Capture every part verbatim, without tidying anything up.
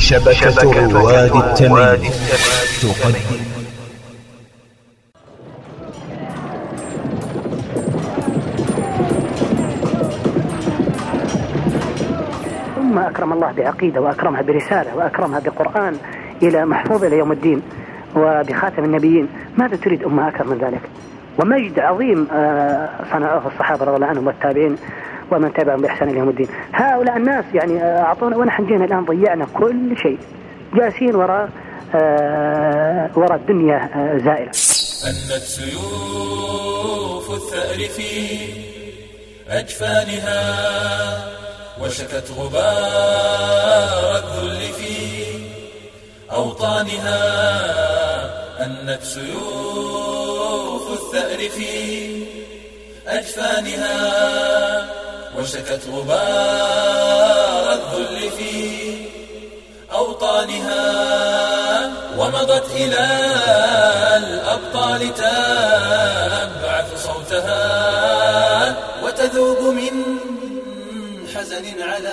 شبكة رواد التميم تقدم. أمة أكرم الله بعقيدة وأكرمها برسالة وأكرمها بقرآن إلى محفوظ إلى يوم الدين وبخاتم النبيين، ماذا تريد أمة أكرم من ذلك؟ ومجد عظيم صنعوه الصحابة رضي الله عنهم والتابعين ومن تبعهم بإحسان إلى يوم الدين. هؤلاء الناس يعني أعطونا ونحن جينا الآن ضيعنا كل شيء، جالسين وراء وراء الدنيا زائلة. أنت سيوف الثأر في أجفانها وشكت غبار الذل في أوطانها. أنت سيوف الثأر في أجفانها وشكت غبار الذل في أوطانها. ومضت إلى الأبطال تبعث صوتها وتذوب من حزن على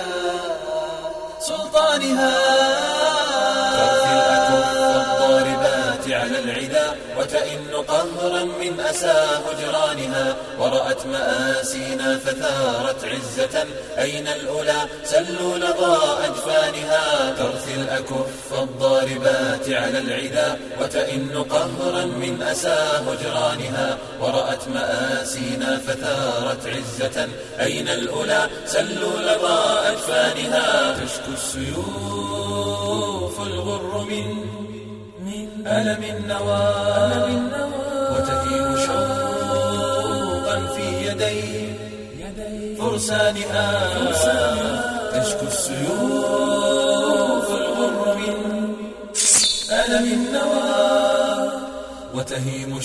سلطانها. ترثي الأكف الضاربات على العدا وتئن قهرا من أسى هجرانها. ورأت مآسينا فثارت عزة أين الأولى سلوا لظى أجفانها. ترثي الأكف الضاربات على العدا وتئن قهرا من أسى هجرانها. ورأت مآسينا فثارت عزة أين الأولى سلوا لظى أجفانها. تشكو السيوف الغر من ألم النوى وتهيم شوقا في يدي فرسانها. تشكو السيوف الغر من ألم النوى وتهيم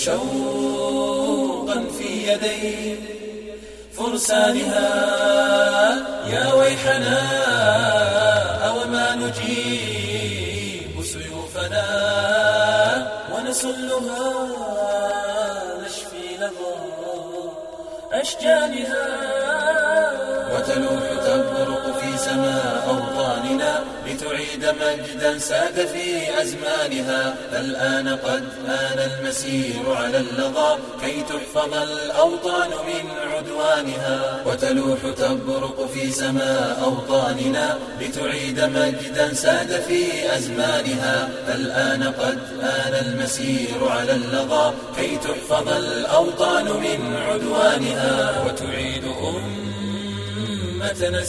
شوقا في يدي فرسانها. يا ويحنا أوما نجيب سيوفنا ونسلها نشفي لظى أشجانها. وتلوح تبرق في سماء أوطاننا لتعيد مجدا ساد في أزمانها. فالآن قد آن المسير على اللظى كي تحفظ الأوطان من عدوانها. وتلوح تبرق في سماء أوطاننا لتعيد مجدا ساد في أزمانها. فالآن قد آن المسير على اللظى كي تحفظ الأوطان من عدوانها. وتعيد أمتنا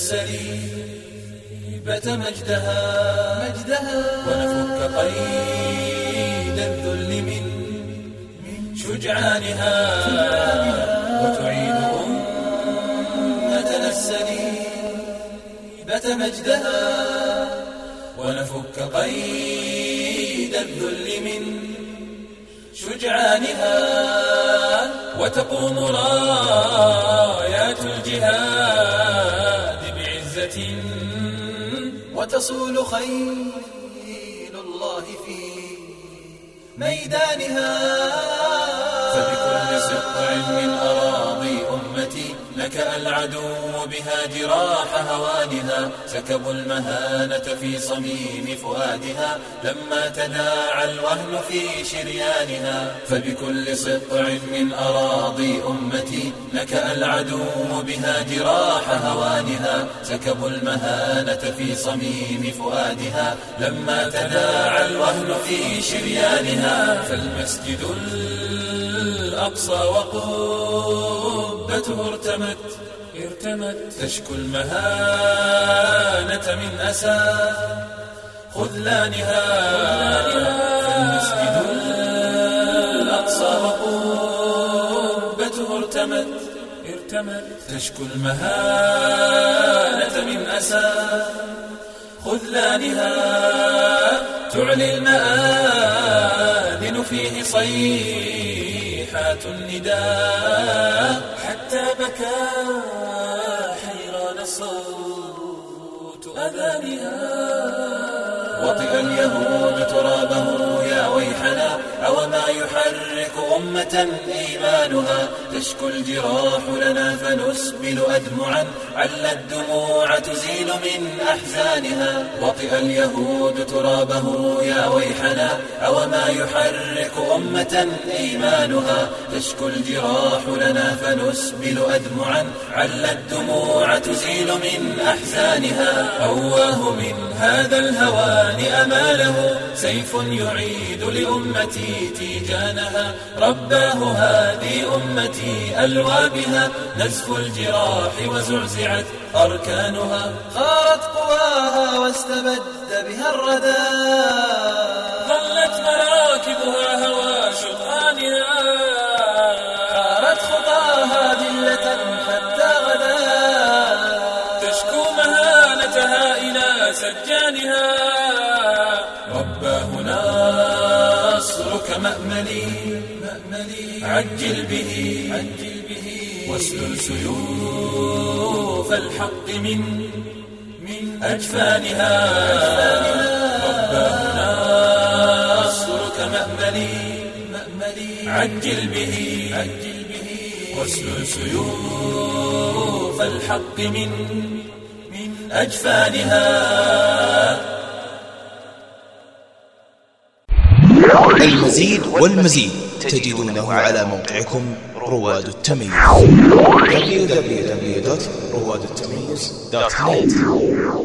السليبة مجدها ونفك قيد الذل من شجعانها. وتعيد أمتنا السليبة مجدها ونفك قيد الذل من شجعانها. وتقوم رايات الجهاد بعزة وتصول خيل الله في ميدانها. فبكل سطع من أراضي أمتي لك العدو بها جراح هوانها. سكبوا المهانة في صميم فؤادها لما تداعى الوهن في شريانها. فبكل سطع من أراضي أمتي لك العدو بها جراح هوانها. سكبوا المهانة في صميم فؤادها لما تداعى الوهن في شريانها. فالمسجد الأقصى وقبته ارتمت ارتمت تشكو المهانة من أسى خذلانها. فالمسجد الأقصى وقبته ارتمت ارتمت تشكو المهانة من أسى خذلانها. تعلي المآذن فيه صيحات النداء حتى بكى حيران صوت أذانها. وطئ اليهود ترابه يا ويحنا أوما يحرك أمة إيمانها تشكو الجراح لنا فنسبل أدمعا عل الدموع تزيل من أحزانها وطئ اليهود ترابه يا ويحنا أوما يحرك أمة إيمانها تشكو الجراح لنا فنسبل أدمعا عل الدموع تزيل من أحزانها أواه من هذا الهوان أماله سيف يعيد لأمتي تيجانها رباه هذه أمتي ألوى بها نزف الجراح وزعزعت أركانها خارت قواها واستبد بها الردى ظلت مراكبها هوى شطآنها خارت خطاها ذلة حتى غدا تشكو مهانتها إلى سجانها رباه نصرك مأملي عجل به واسلل سيوف الحق من من أجفانها رباه نصرك مأملي عجل به واسلل سيوف الحق من من أجفانها. المزيد والمزيد تجدونه على موقعكم رواد التميز دبليو دبليو دبليو دوت رواد التميز دوت نت.